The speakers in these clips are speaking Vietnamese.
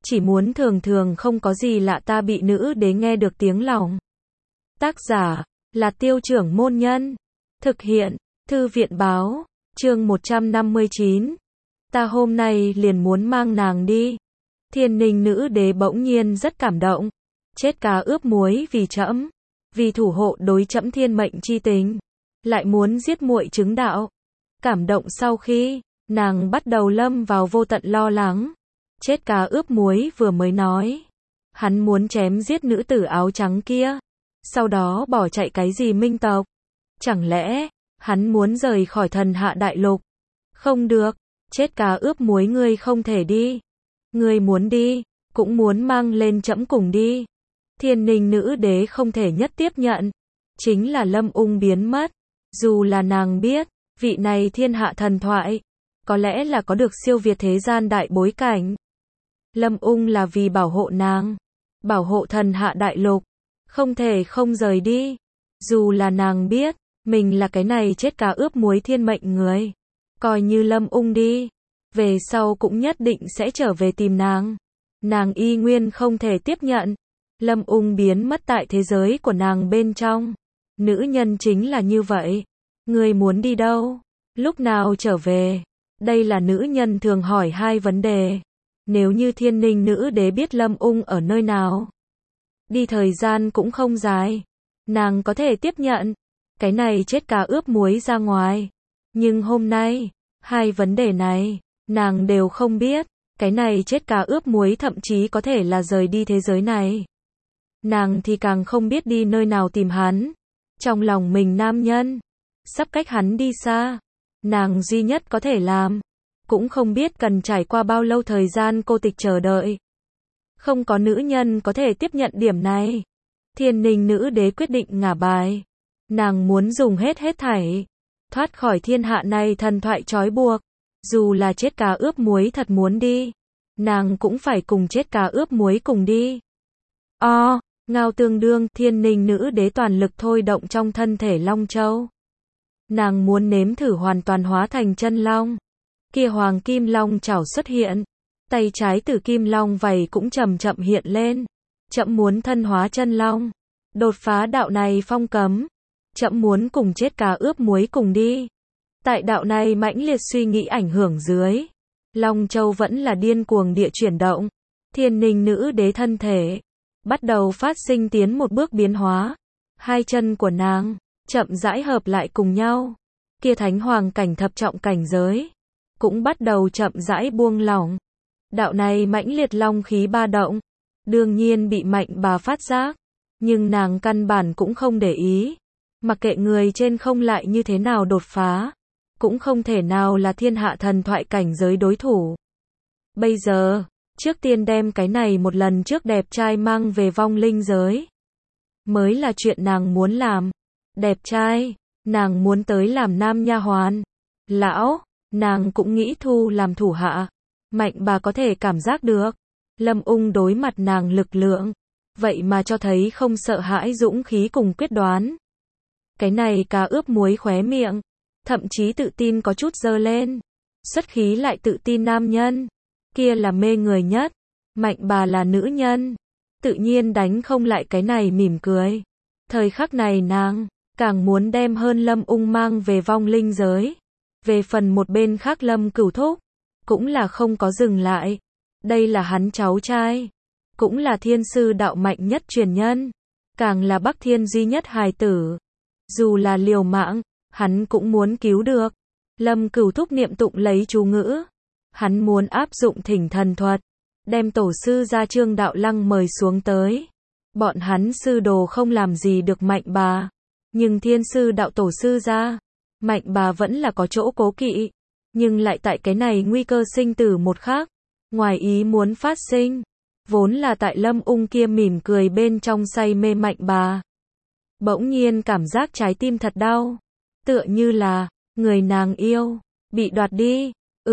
chỉ muốn thường thường không có gì lạ ta bị nữ đế nghe được tiếng lòng. Tác giả là Tiêu Trưởng Môn Nhân. Thực hiện Thư viện Báo. Chương 159. Ta hôm nay liền muốn mang nàng đi. Thiên Ninh nữ đế bỗng nhiên rất cảm động. Chết cá ướp muối vì trẫm, vì thủ hộ đối trẫm thiên mệnh chi tình, lại muốn giết muội chứng đạo. Cảm động sau khi nàng bắt đầu lâm vào vô tận lo lắng. Chết cá ướp muối vừa mới nói, hắn muốn chém giết nữ tử áo trắng kia, sau đó bỏ chạy cái gì Minh tộc. Chẳng lẽ hắn muốn rời khỏi Thần Hạ Đại Lục? Không được, chết cá ướp muối, ngươi không thể đi. Ngươi muốn đi, cũng muốn mang lên trẫm cùng đi. Thiên Ninh nữ đế không thể nhất tiếp nhận, chính là Lâm Ung biến mất. Dù là nàng biết, vị này thiên hạ thần thoại, có lẽ là có được siêu việt thế gian đại bối cảnh. Lâm Ung là vì bảo hộ nàng, bảo hộ Thần Hạ Đại Lục, không thể không rời đi. Dù là nàng biết, mình là cái này chết cá ướp muối thiên mệnh người. Coi như Lâm Ung đi, về sau cũng nhất định sẽ trở về tìm nàng. Nàng y nguyên không thể tiếp nhận. Lâm Ung biến mất tại thế giới của nàng bên trong. Nữ nhân chính là như vậy. Ngươi muốn đi đâu? Lúc nào trở về? Đây là nữ nhân thường hỏi hai vấn đề. Nếu như Thiên Ninh nữ đế biết Lâm Ung ở nơi nào, đi thời gian cũng không dài, nàng có thể tiếp nhận cái này chết cá ướp muối ra ngoài. Nhưng hôm nay, hai vấn đề này, nàng đều không biết. Cái này chết cá ướp muối thậm chí có thể là rời đi thế giới này. Nàng thì càng không biết đi nơi nào tìm hắn. Trong lòng mình nam nhân, sắp cách hắn đi xa. Nàng duy nhất có thể làm, cũng không biết cần trải qua bao lâu thời gian cô tịch chờ đợi. Không có nữ nhân có thể tiếp nhận điểm này. Thiên Ninh nữ đế quyết định ngả bài. Nàng muốn dùng hết thảy, thoát khỏi thiên hạ này thần thoại trói buộc. Dù là chết cá ướp muối thật muốn đi, nàng cũng phải cùng chết cá ướp muối cùng đi. Ngao tương đương, Thiên Ninh nữ đế toàn lực thôi động trong thân thể Long Châu. Nàng muốn nếm thử hoàn toàn hóa thành chân long. Kia hoàng kim long chảo xuất hiện, tay trái tử kim long vảy cũng chậm chậm hiện lên. Trẫm muốn thân hóa chân long, đột phá đạo này phong cấm. Trẫm muốn cùng chết cá ướp muối cùng đi. Tại đạo này mãnh liệt suy nghĩ ảnh hưởng dưới, Long Châu vẫn là điên cuồng địa chuyển động. Thiên Ninh nữ đế thân thể bắt đầu phát sinh tiến một bước biến hóa. Hai chân của nàng chậm rãi hợp lại cùng nhau. Kia thánh hoàng cảnh thập trọng cảnh giới cũng bắt đầu chậm rãi buông lỏng. Đạo này mãnh liệt long khí ba động, đương nhiên bị Mạnh Bà phát giác, nhưng nàng căn bản cũng không để ý. Mặc kệ người trên không lại như thế nào đột phá, cũng không thể nào là thiên hạ thần thoại cảnh giới đối thủ. Bây giờ, trước tiên đem cái này một lần trước đẹp trai mang về vong linh giới, mới là chuyện nàng muốn làm. Đẹp trai, nàng muốn tới làm nam nha hoàn. Lão, nàng cũng nghĩ thu làm thủ hạ. Mạnh Bà có thể cảm giác được Lâm Ung đối mặt nàng lực lượng, vậy mà cho thấy không sợ hãi dũng khí cùng quyết đoán. Cái này cá ướp muối khóe miệng, thậm chí tự tin có chút giơ lên. Xuất khí lại tự tin nam nhân, kia là mê người nhất. Mạnh Bà là nữ nhân, tự nhiên đánh không lại cái này mỉm cười. Thời khắc này nàng càng muốn đem hơn Lâm Ung mang về vong linh giới. Về phần một bên khác Lâm Cửu Thúc, cũng là không có dừng lại. Đây là hắn cháu trai, cũng là thiên sư đạo mạnh nhất truyền nhân, càng là Bắc Thiên duy nhất hài tử. Dù là liều mạng, hắn cũng muốn cứu được. Lâm Cửu Thúc niệm tụng lấy chú ngữ. Hắn muốn áp dụng thỉnh thần thuật, đem tổ sư gia Trương Đạo Lăng mời xuống tới. Bọn hắn sư đồ không làm gì được Mạnh Bà, nhưng thiên sư đạo tổ sư gia, Mạnh Bà vẫn là có chỗ cố kỵ. Nhưng lại tại cái này nguy cơ sinh tử một khắc, ngoài ý muốn phát sinh, vốn là tại Lâm Ung kia mỉm cười bên trong say mê Mạnh Bà. Bỗng nhiên cảm giác trái tim thật đau, tựa như là người nàng yêu bị đoạt đi.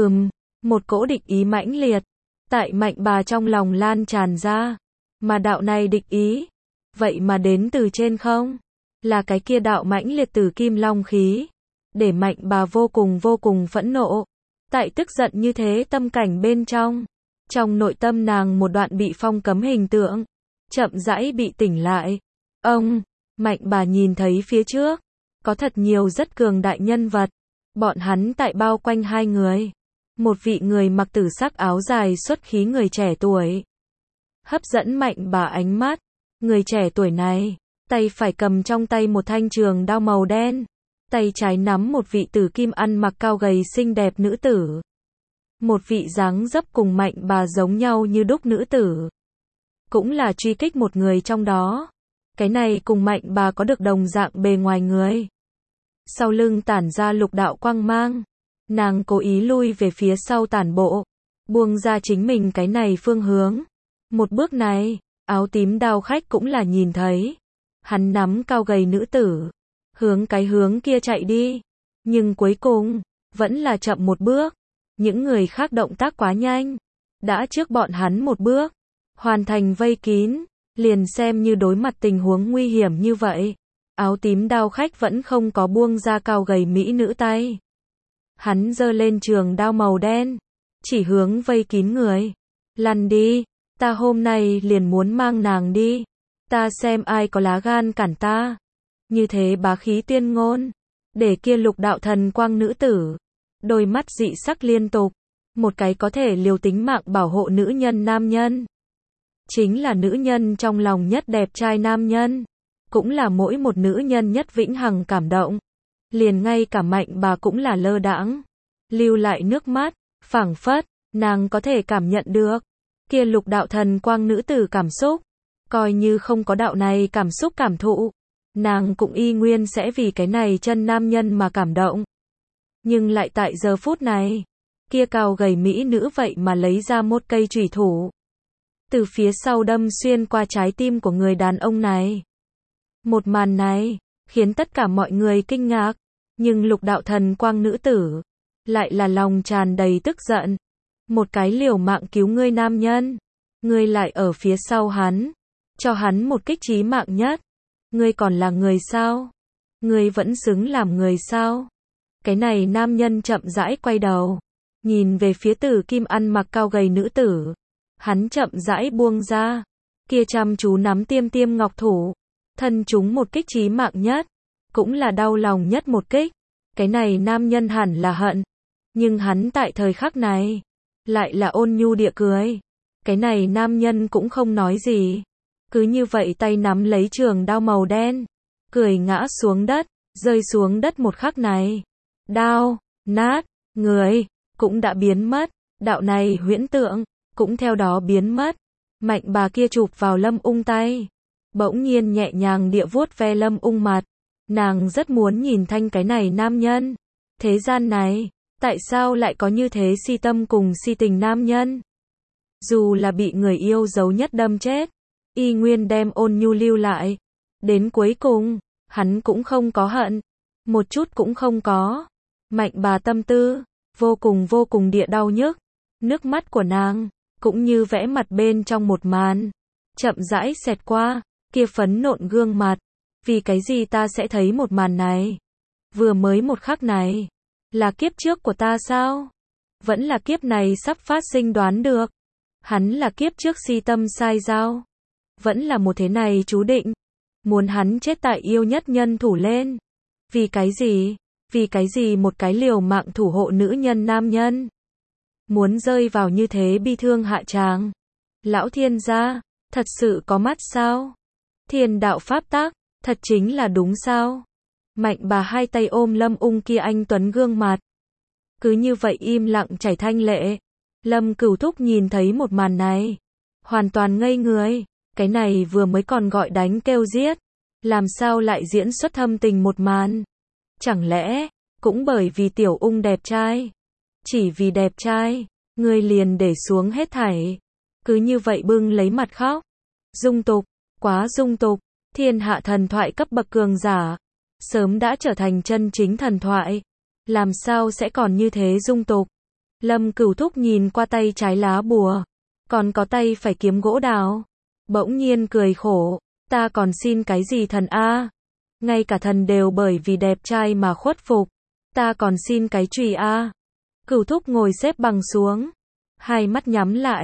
Một cỗ địch ý mãnh liệt tại Mạnh Bà trong lòng lan tràn ra, mà đạo này địch ý, vậy mà đến từ trên không, là cái kia đạo mãnh liệt từ kim long khí, để Mạnh Bà vô cùng phẫn nộ. Tại tức giận như thế tâm cảnh bên trong, Trong nội tâm nàng một đoạn bị phong cấm hình tượng, chậm rãi bị tỉnh lại. Ông, Mạnh bà nhìn thấy phía trước, có thật nhiều rất cường đại nhân vật. Bọn hắn tại bao quanh hai người. Một vị người mặc tử sắc áo dài xuất khí người trẻ tuổi. Hấp dẫn Mạnh bà ánh mắt. Người trẻ tuổi này, tay phải cầm trong tay một thanh trường đao màu đen. Tay trái nắm một vị tử kim ăn mặc cao gầy xinh đẹp nữ tử. Một vị dáng dấp cùng Mạnh bà giống nhau như đúc nữ tử. Cũng là truy kích một người trong đó. Cái này cùng Mạnh bà có được đồng dạng bề ngoài người. Sau lưng tản ra lục đạo quang mang. Nàng cố ý lui về phía sau tản bộ. Buông ra chính mình cái này phương hướng. Một bước này, áo tím đao khách cũng là nhìn thấy. Hắn nắm cao gầy nữ tử. Hướng cái hướng kia chạy đi. Nhưng cuối cùng, vẫn là chậm một bước. Những người khác động tác quá nhanh. Đã trước bọn hắn một bước. Hoàn thành vây kín. Liền xem như đối mặt tình huống nguy hiểm như vậy. Áo tím đao khách vẫn không có buông ra cao gầy mỹ nữ tay. Hắn giơ lên trường đao màu đen. Chỉ hướng vây kín người. Lăn đi. Ta hôm nay liền muốn mang nàng đi. Ta xem ai có lá gan cản ta. Như thế bá khí tuyên ngôn. Để kia lục đạo thần quang nữ tử. Đôi mắt dị sắc liên tục. Một cái có thể liều tính mạng bảo hộ nữ nhân nam nhân. Chính là nữ nhân trong lòng nhất đẹp trai nam nhân. Cũng là mỗi một nữ nhân nhất vĩnh hằng cảm động. Liền ngay cả Mạnh bà cũng là lơ đãng. Lưu lại nước mắt. Phảng phất, nàng có thể cảm nhận được. Kia lục đạo thần quang nữ tử cảm xúc. Coi như không có đạo này cảm xúc cảm thụ. Nàng cũng y nguyên sẽ vì cái này chân nam nhân mà cảm động. Nhưng lại tại giờ phút này. Kia cao gầy mỹ nữ vậy mà lấy ra một cây chủy thủ. Từ phía sau đâm xuyên qua trái tim của người đàn ông này. Một màn này, khiến tất cả mọi người kinh ngạc. Nhưng lục đạo thần quang nữ tử, lại là lòng tràn đầy tức giận. Một cái liều mạng cứu ngươi nam nhân. Ngươi lại ở phía sau hắn. Cho hắn một kích chí mạng nhất. Ngươi còn là người sao? Ngươi vẫn xứng làm người sao? Cái này nam nhân chậm rãi quay đầu. Nhìn về phía tử kim ăn mặc cao gầy nữ tử. Hắn chậm rãi buông ra. Kia chăm chú nắm tiêm tiêm ngọc thủ. Thân chúng một kích chí mạng nhất. Cũng là đau lòng nhất một kích. Cái này nam nhân hẳn là hận. Nhưng hắn tại thời khắc này. Lại là ôn nhu địa cười. Cái này nam nhân cũng không nói gì. Cứ như vậy tay nắm lấy trường đao màu đen. Cười ngã xuống đất. Rơi xuống đất một khắc này. Đao, nát, người, cũng đã biến mất. Đạo này huyễn tượng, cũng theo đó biến mất. Mạnh bà kia chụp vào Lâm Ung tay. Bỗng nhiên nhẹ nhàng địa vuốt ve Lâm Ung mặt. Nàng rất muốn nhìn thanh cái này nam nhân. Thế gian này, tại sao lại có như thế si tâm cùng si tình nam nhân? Dù là bị người yêu dấu nhất đâm chết, y nguyên đem ôn nhu lưu lại. Đến cuối cùng, hắn cũng không có hận. Một chút cũng không có. Mạnh bà tâm tư, vô cùng địa đau nhức. Nước mắt của nàng, cũng như vẽ mặt bên trong một màn. Chậm rãi xẹt qua, kia phấn nộn gương mặt. Vì cái gì ta sẽ thấy một màn này? Vừa mới một khắc này. Là kiếp trước của ta sao? Vẫn là kiếp này sắp phát sinh đoán được. Hắn là kiếp trước si tâm sai giao. Vẫn là một thế này chú định. Muốn hắn chết tại yêu nhất nhân thủ lên. Vì cái gì? Vì cái gì một cái liều mạng thủ hộ nữ nhân nam nhân? Muốn rơi vào như thế bi thương hạ tràng. Lão thiên gia, thật sự có mắt sao? Thiên đạo pháp tắc, thật chính là đúng sao? Mạnh bà hai tay ôm Lâm Ung kia anh tuấn gương mặt. Cứ như vậy im lặng chảy thanh lệ. Lâm Cửu Thúc nhìn thấy một màn này. Hoàn toàn ngây người. Cái này vừa mới còn gọi đánh kêu giết. Làm sao lại diễn xuất thâm tình một màn? Chẳng lẽ, cũng bởi vì Tiểu Ung đẹp trai? Chỉ vì đẹp trai, ngươi liền để xuống hết thảy. Cứ như vậy bưng lấy mặt khóc. Dung tục, quá dung tục. Thiên hạ thần thoại cấp bậc cường giả. Sớm đã trở thành chân chính thần thoại. Làm sao sẽ còn như thế dung tục? Lâm Cửu Thúc nhìn qua tay trái lá bùa. Còn có tay phải kiếm gỗ đào. Bỗng nhiên cười khổ. Ta còn xin cái gì thần a? Ngay cả thần đều bởi vì đẹp trai mà khuất phục. Ta còn xin cái chùy a? Cửu Thúc ngồi xếp bằng xuống. Hai mắt nhắm lại.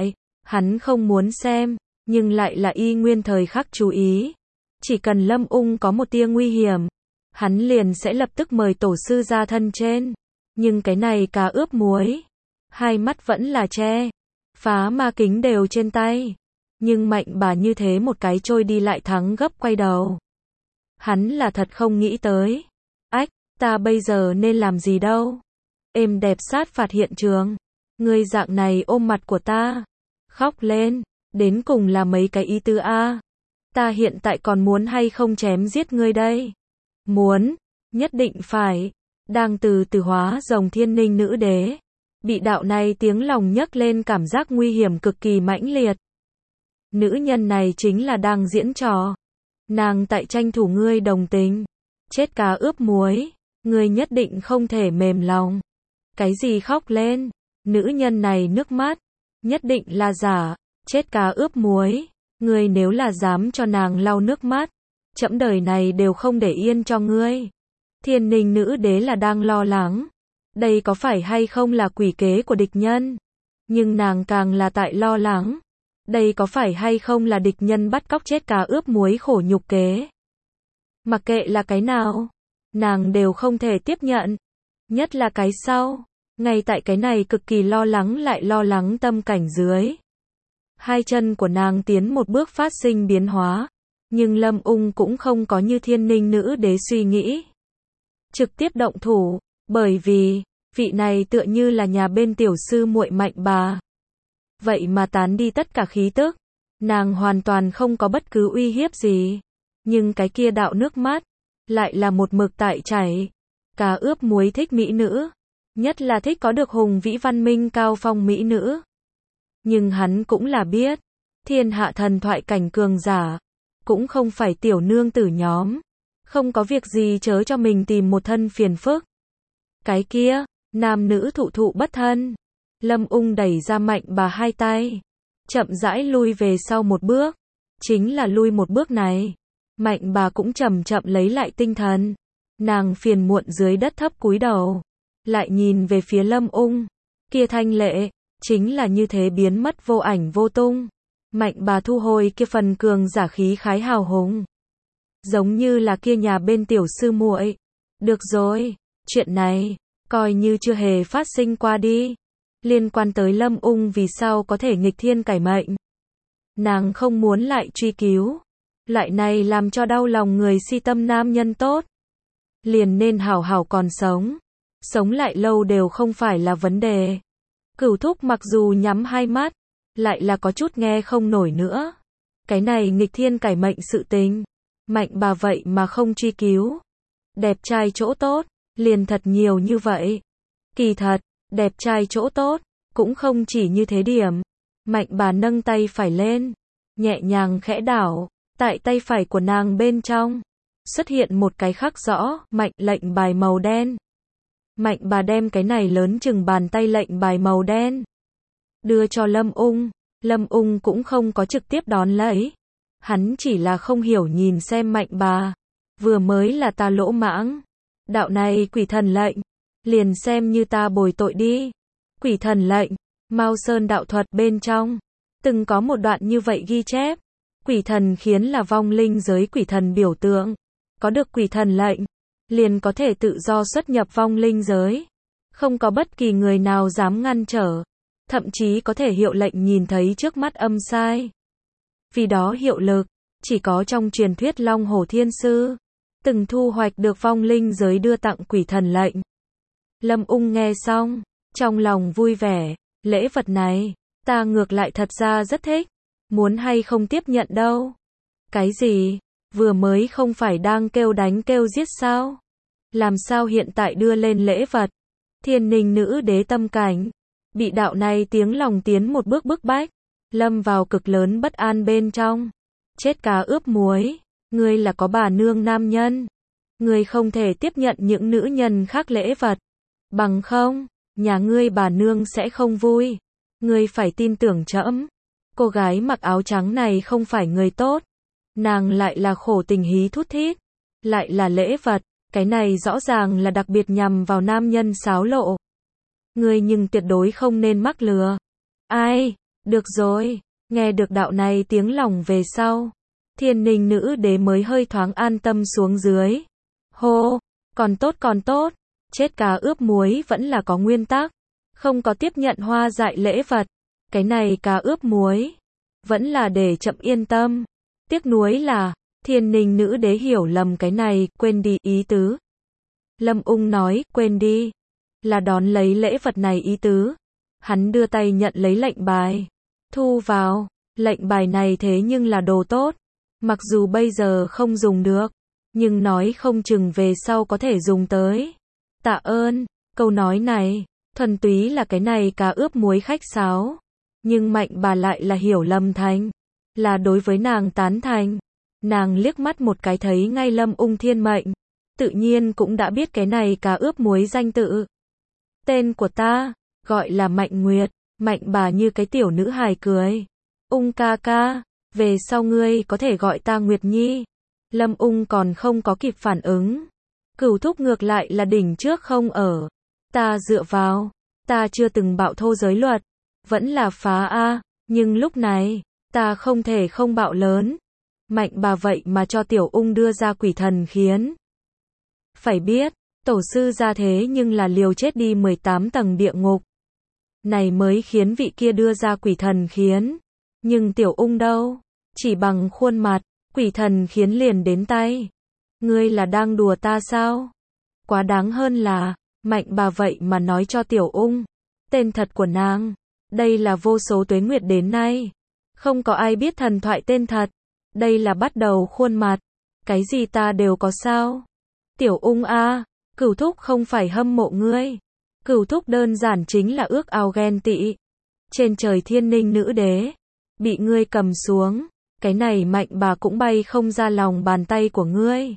Hắn không muốn xem, nhưng lại là y nguyên thời khắc chú ý. Chỉ cần Lâm Ung có một tia nguy hiểm, hắn liền sẽ lập tức mời tổ sư ra thân trên. Nhưng cái này cá ướp muối, hai mắt vẫn là che, phá ma kính đều trên tay. Nhưng Mạnh bà như thế một cái trôi đi lại thắng gấp quay đầu. Hắn là thật không nghĩ tới. Ách, ta bây giờ nên làm gì đâu? Êm đẹp sát phạt hiện trường. Ngươi dạng này ôm mặt của ta. Khóc lên. Đến cùng là mấy cái ý tứ a? Ta hiện tại còn muốn hay không chém giết ngươi đây? Muốn. Nhất định phải. Đang từ từ hóa rồng thiên ninh nữ đế. Bị đạo này tiếng lòng nhấc lên cảm giác nguy hiểm cực kỳ mãnh liệt. Nữ nhân này chính là đang diễn trò. Nàng tại tranh thủ ngươi đồng tình. Chết cá ướp muối. Ngươi nhất định không thể mềm lòng. Cái gì khóc lên? Nữ nhân này nước mắt. Nhất định là giả. Chết cá ướp muối. Ngươi nếu là dám cho nàng lau nước mắt, trẫm đời này đều không để yên cho ngươi. Thiên ninh nữ đế là đang lo lắng. Đây có phải hay không là quỷ kế của địch nhân? Nhưng nàng càng là tại lo lắng. Đây có phải hay không là địch nhân bắt cóc chết cá ướp muối khổ nhục kế? Mặc kệ là cái nào, nàng đều không thể tiếp nhận. Nhất là cái sau. Ngay tại cái này cực kỳ lo lắng lại lo lắng tâm cảnh dưới. Hai chân của nàng tiến một bước phát sinh biến hóa. Nhưng Lâm Ung cũng không có như thiên ninh nữ đế suy nghĩ. Trực tiếp động thủ. Bởi vì, vị này tựa như là nhà bên tiểu sư muội Mạnh bà. Vậy mà tán đi tất cả khí tức. Nàng hoàn toàn không có bất cứ uy hiếp gì. Nhưng cái kia đạo nước mắt, lại là một mực tại chảy. Cá ướp muối thích mỹ nữ. Nhất là thích có được hùng vĩ văn minh cao phong mỹ nữ. Nhưng hắn cũng là biết, thiên hạ thần thoại cảnh cường giả, cũng không phải tiểu nương tử nhóm. Không có việc gì chớ cho mình tìm một thân phiền phức. Cái kia, nam nữ thụ thụ bất thân. Lâm Ung đẩy ra Mạnh bà hai tay, chậm rãi lui về sau một bước. Chính là lui một bước này, Mạnh bà cũng chậm chậm lấy lại tinh thần. Nàng phiền muộn dưới đất thấp cúi đầu, lại nhìn về phía Lâm Ung. Kia thanh lệ, chính là như thế biến mất vô ảnh vô tung. Mạnh bà thu hồi kia phần cường giả khí khái hào hùng. Giống như là kia nhà bên tiểu sư muội. Được rồi, chuyện này, coi như chưa hề phát sinh qua đi. Liên quan tới Lâm Ung vì sao có thể nghịch thiên cải mệnh. Nàng không muốn lại truy cứu. Loại này làm cho đau lòng người si tâm nam nhân tốt. Liền nên hảo hảo còn sống. Sống lại lâu đều không phải là vấn đề. Cửu thúc mặc dù nhắm hai mắt, lại là có chút nghe không nổi nữa. Cái này nghịch thiên cải mệnh sự tình. Mạnh bà vậy mà không truy cứu. Đẹp trai chỗ tốt, liền thật nhiều như vậy. Kỳ thật, đẹp trai chỗ tốt, cũng không chỉ như thế điểm. Mạnh bà nâng tay phải lên, nhẹ nhàng khẽ đảo, tại tay phải của nàng bên trong, xuất hiện một cái khắc rõ, mạnh lệnh bài màu đen. Mạnh bà đem cái này lớn chừng bàn tay lệnh bài màu đen, đưa cho Lâm Ung. Lâm Ung cũng không có trực tiếp đón lấy. Hắn chỉ là không hiểu nhìn xem Mạnh bà. Vừa mới là ta lỗ mãng. Đạo này quỷ thần lệnh. Liền xem như ta bồi tội đi. Quỷ thần lệnh. Mao Sơn đạo thuật bên trong. Từng có một đoạn như vậy ghi chép. Quỷ thần khiến là vong linh giới quỷ thần biểu tượng. Có được quỷ thần lệnh. Liền có thể tự do xuất nhập vong linh giới. Không có bất kỳ người nào dám ngăn trở. Thậm chí có thể hiệu lệnh nhìn thấy trước mắt âm sai. Vì đó hiệu lực, chỉ có trong truyền thuyết Long Hổ Thiên Sư, từng thu hoạch được vong linh giới đưa tặng quỷ thần lệnh. Lâm Ung nghe xong, trong lòng vui vẻ, lễ vật này, ta ngược lại thật ra rất thích, muốn hay không tiếp nhận đâu. Cái gì? Vừa mới không phải đang kêu đánh kêu giết sao? Làm sao hiện tại đưa lên lễ vật? Thiên ninh nữ đế tâm cảnh, bị đạo này tiếng lòng tiến một bước bức bách, lâm vào cực lớn bất an bên trong. Chết cá ướp muối, ngươi là có bà nương nam nhân, ngươi không thể tiếp nhận những nữ nhân khác lễ vật, bằng không, nhà ngươi bà nương sẽ không vui. Ngươi phải tin tưởng trẫm. Cô gái mặc áo trắng này không phải người tốt, nàng lại là khổ tình hí thút thít, lại là lễ vật, cái này rõ ràng là đặc biệt nhằm vào nam nhân xáo lộ. Ngươi nhưng tuyệt đối không nên mắc lừa. Ai? Được rồi, nghe được đạo này tiếng lòng về sau, Thiên Ninh nữ đế mới hơi thoáng an tâm xuống dưới. Hô, còn tốt, chết cá ướp muối vẫn là có nguyên tắc, không có tiếp nhận hoa dại lễ vật. Cái này cá ướp muối, vẫn là để chậm yên tâm. Tiếc nuối là, Thiên Ninh nữ đế hiểu lầm cái này, quên đi ý tứ. Lâm Ung nói, quên đi, là đón lấy lễ vật này ý tứ. Hắn đưa tay nhận lấy lệnh bài, thu vào, lệnh bài này thế nhưng là đồ tốt. Mặc dù bây giờ không dùng được, nhưng nói không chừng về sau có thể dùng tới. Tạ ơn, câu nói này, thuần túy là cái này cá ướp muối khách sáo. Nhưng Mạnh bà lại là hiểu lầm thành, là đối với nàng tán thành. Nàng liếc mắt một cái thấy ngay Lâm Ung thiên mệnh, tự nhiên cũng đã biết cái này cá ướp muối danh tự. Tên của ta, gọi là Mạnh Nguyệt. Mạnh bà như cái tiểu nữ hài cười. Ung ca ca, về sau ngươi có thể gọi ta Nguyệt Nhi. Lâm Ung còn không có kịp phản ứng. Cửu thúc ngược lại là đỉnh trước không ở. Ta dựa vào, ta chưa từng bạo thô giới luật, vẫn là phá a, nhưng lúc này, ta không thể không bạo lớn. Mạnh bà vậy mà cho tiểu Ung đưa ra quỷ thần khiến. Phải biết, tổ sư ra thế nhưng là liều chết đi 18 tầng địa ngục. Này mới khiến vị kia đưa ra quỷ thần khiến. Nhưng tiểu Ung đâu? Chỉ bằng khuôn mặt, quỷ thần khiến liền đến tay. Ngươi là đang đùa ta sao? Quá đáng hơn là, Mạnh bà vậy mà nói cho tiểu Ung tên thật của nàng. Đây là vô số tuế nguyệt đến nay, không có ai biết thần thoại tên thật. Đây là bắt đầu khuôn mặt. Cái gì ta đều có sao? Tiểu Ung a, Cửu thúc không phải hâm mộ ngươi. Cửu thúc đơn giản chính là ước ao ghen tị. Trên trời Thiên Ninh nữ đế, bị ngươi cầm xuống, cái này Mạnh bà cũng bay không ra lòng bàn tay của ngươi.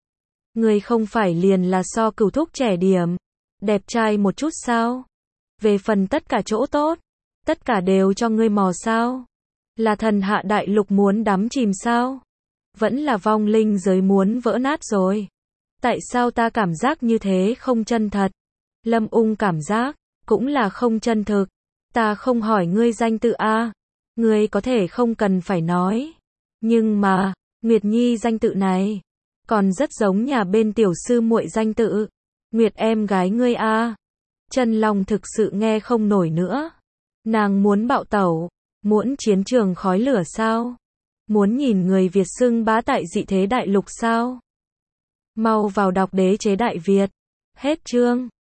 Ngươi không phải liền là so Cửu thúc trẻ điểm, đẹp trai một chút sao? Về phần tất cả chỗ tốt, tất cả đều cho ngươi mò sao? Là thần hạ đại lục muốn đắm chìm sao? Vẫn là vong linh giới muốn vỡ nát rồi? Tại sao ta cảm giác như thế không chân thật? Lâm Ung cảm giác, cũng là không chân thực. Ta không hỏi ngươi danh tự a, ngươi có thể không cần phải nói. Nhưng mà, Nguyệt Nhi danh tự này, còn rất giống nhà bên tiểu sư muội danh tự. Nguyệt em gái ngươi a. Chân Long thực sự nghe không nổi nữa. Nàng muốn bạo tẩu, muốn chiến trường khói lửa sao? Muốn nhìn người Việt xưng bá tại dị thế đại lục sao? Mau vào đọc Đế chế Đại Việt. Hết chương.